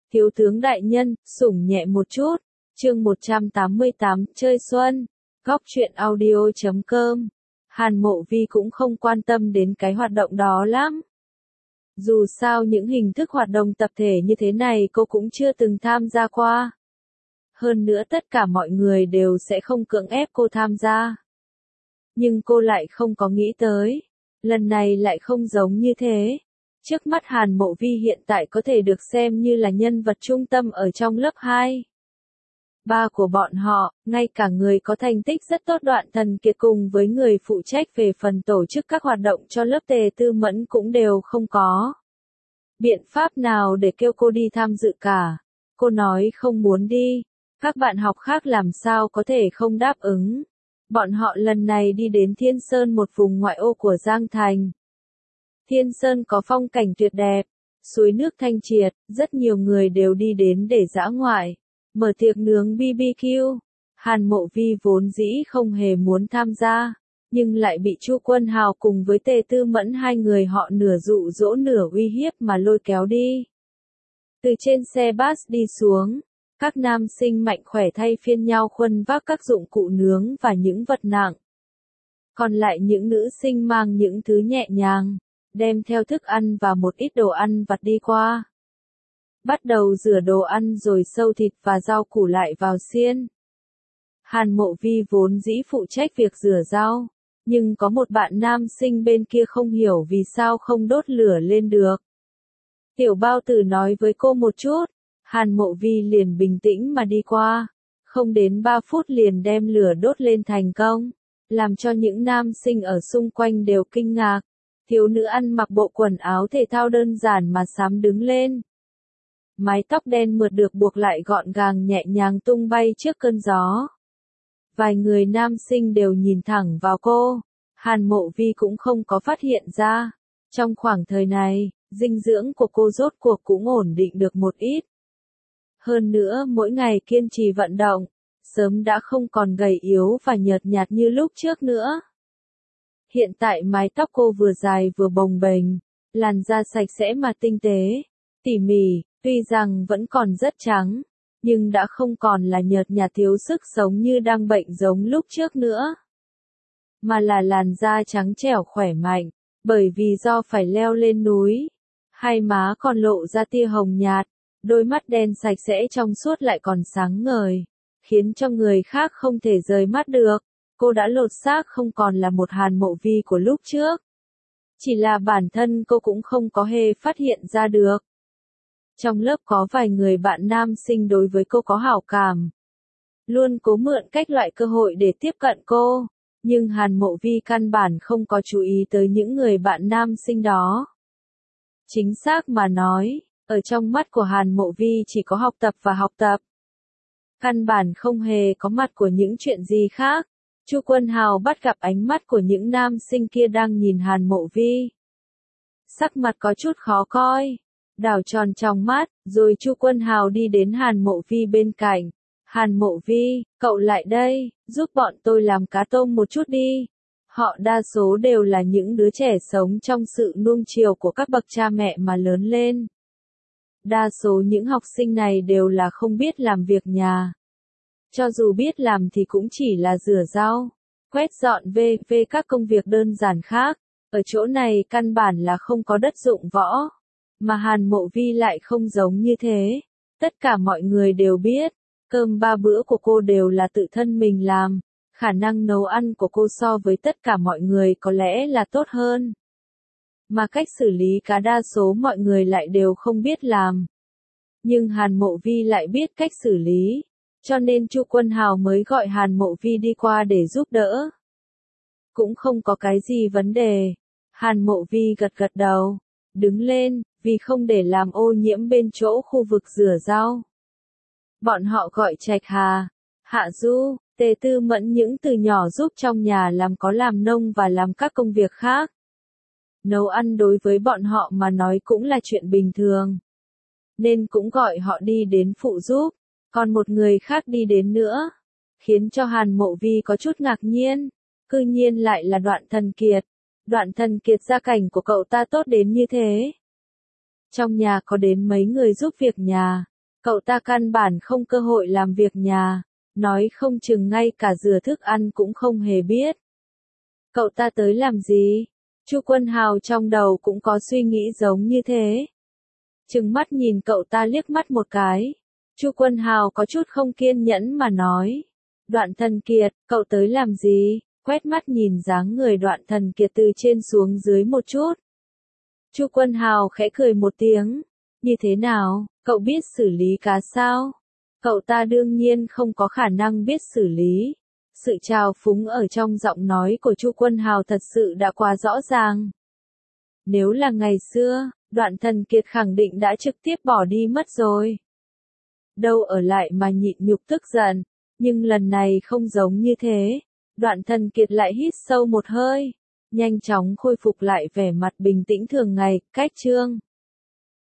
Thiếu tướng đại nhân, sủng nhẹ một chút. Chương 188, chơi xuân. Góc truyện audio.com. Hàn Mộ Vi cũng không quan tâm đến cái hoạt động đó lắm. Dù sao những hình thức hoạt động tập thể như thế này cô cũng chưa từng tham gia qua. Hơn nữa tất cả mọi người đều sẽ không cưỡng ép cô tham gia. Nhưng cô lại không có nghĩ tới. Lần này lại không giống như thế. Trước mắt Hàn Mộ Vi hiện tại có thể được xem như là nhân vật trung tâm ở trong lớp 2. Ba của bọn họ, ngay cả người có thành tích rất tốt Đoạn Thần Kiệt cùng với người phụ trách về phần tổ chức các hoạt động cho lớp Tề Tư Mẫn cũng đều không có biện pháp nào để kêu cô đi tham dự cả. Cô nói không muốn đi, các bạn học khác làm sao có thể không đáp ứng. Bọn họ lần này đi đến Thiên Sơn, một vùng ngoại ô của Giang Thành. Thiên Sơn có phong cảnh tuyệt đẹp, suối nước thanh triệt, rất nhiều người đều đi đến để dã ngoại, mở tiệc nướng BBQ. Hàn Mộ Vi vốn dĩ không hề muốn tham gia, nhưng lại bị Chu Quân Hào cùng với Tề Tư Mẫn, hai người họ nửa dụ dỗ nửa uy hiếp mà lôi kéo đi. Từ trên xe bus đi xuống, các nam sinh mạnh khỏe thay phiên nhau khuân vác các dụng cụ nướng và những vật nặng. Còn lại những nữ sinh mang những thứ nhẹ nhàng, đem theo thức ăn và một ít đồ ăn vặt đi qua. Bắt đầu rửa đồ ăn rồi sâu thịt và rau củ lại vào xiên. Hàn Mộ Vi vốn dĩ phụ trách việc rửa rau, nhưng có một bạn nam sinh bên kia không hiểu vì sao không đốt lửa lên được. Tiểu Bao Tử nói với cô một chút, Hàn Mộ Vi liền bình tĩnh mà đi qua, không đến 3 phút liền đem lửa đốt lên thành công, làm cho những nam sinh ở xung quanh đều kinh ngạc. Thiếu nữ ăn mặc bộ quần áo thể thao đơn giản mà xám đứng lên. Mái tóc đen mượt được buộc lại gọn gàng nhẹ nhàng tung bay trước cơn gió. Vài người nam sinh đều nhìn thẳng vào cô, Hàn Mộ Vi cũng không có phát hiện ra. Trong khoảng thời này, dinh dưỡng của cô rốt cuộc cũng ổn định được một ít. Hơn nữa mỗi ngày kiên trì vận động, sớm đã không còn gầy yếu và nhợt nhạt như lúc trước nữa. Hiện tại mái tóc cô vừa dài vừa bồng bềnh, làn da sạch sẽ mà tinh tế, tỉ mỉ, tuy rằng vẫn còn rất trắng, nhưng đã không còn là nhợt nhạt thiếu sức sống như đang bệnh giống lúc trước nữa. Mà là làn da trắng trẻo khỏe mạnh, bởi vì do phải leo lên núi. Hai má còn lộ ra tia hồng nhạt, đôi mắt đen sạch sẽ trong suốt lại còn sáng ngời, khiến cho người khác không thể rời mắt được. Cô đã lột xác không còn là một Hàn Mộ Vi của lúc trước. Chỉ là bản thân cô cũng không có hề phát hiện ra được. Trong lớp có vài người bạn nam sinh đối với cô có hảo cảm, luôn cố mượn các loại cơ hội để tiếp cận cô, nhưng Hàn Mộ Vi căn bản không có chú ý tới những người bạn nam sinh đó. Chính xác mà nói, ở trong mắt của Hàn Mộ Vi chỉ có học tập và học tập. Căn bản không hề có mặt của những chuyện gì khác. Chu Quân Hào bắt gặp ánh mắt của những nam sinh kia đang nhìn Hàn Mộ Vi. Sắc mặt có chút khó coi, đảo tròn trong mắt, rồi Chu Quân Hào đi đến Hàn Mộ Vi bên cạnh. Hàn Mộ Vi, cậu lại đây, giúp bọn tôi làm cá tôm một chút đi. Họ đa số đều là những đứa trẻ sống trong sự nuông chiều của các bậc cha mẹ mà lớn lên. Đa số những học sinh này đều là không biết làm việc nhà. Cho dù biết làm thì cũng chỉ là rửa rau, quét dọn các công việc đơn giản khác. Ở chỗ này căn bản là không có đất dụng võ. Mà Hàn Mộ Vi lại không giống như thế. Tất cả mọi người đều biết, cơm 3 bữa của cô đều là tự thân mình làm. Khả năng nấu ăn của cô so với tất cả mọi người có lẽ là tốt hơn. Mà cách xử lý cá đa số mọi người lại đều không biết làm. Nhưng Hàn Mộ Vi lại biết cách xử lý. Cho nên Chu Quân Hào mới gọi Hàn Mộ Vi đi qua để giúp đỡ. Cũng không có cái gì vấn đề. Hàn Mộ Vi gật gật đầu, đứng lên, vì không để làm ô nhiễm bên chỗ khu vực rửa rau. Bọn họ gọi Trạch Hà, Hạ Du, Tề Tư Mẫn những từ nhỏ giúp trong nhà làm có làm nông và làm các công việc khác. Nấu ăn đối với bọn họ mà nói cũng là chuyện bình thường. Nên cũng gọi họ đi đến phụ giúp. Còn một người khác đi đến nữa, khiến cho Hàn Mộ Vi có chút ngạc nhiên, cư nhiên lại là Đoạn Thần Kiệt. Đoạn Thần Kiệt gia cảnh của cậu ta tốt đến như thế. Trong nhà có đến mấy người giúp việc nhà, Cậu ta căn bản không cơ hội làm việc nhà, nói không chừng ngay cả rửa thức ăn cũng không hề biết. Cậu ta tới làm gì? Chu Quân Hào trong đầu cũng có suy nghĩ giống như thế. Trừng mắt nhìn cậu ta liếc mắt một cái. Chu Quân Hào có chút không kiên nhẫn mà nói. Đoạn Thần Kiệt, cậu tới làm gì? Quét mắt nhìn dáng người Đoạn Thần Kiệt từ trên xuống dưới một chút. Chu Quân Hào khẽ cười một tiếng. Như thế nào, cậu biết xử lý cá sao? Cậu ta đương nhiên không có khả năng biết xử lý. Sự trào phúng ở trong giọng nói của Chu Quân Hào thật sự đã quá rõ ràng. Nếu là ngày xưa, Đoạn Thần Kiệt khẳng định đã trực tiếp bỏ đi mất rồi. Đâu ở lại mà nhịn nhục tức giận, nhưng lần này không giống như thế. Đoạn Thần Kiệt lại hít sâu một hơi, nhanh chóng khôi phục lại vẻ mặt bình tĩnh thường ngày, cách chương.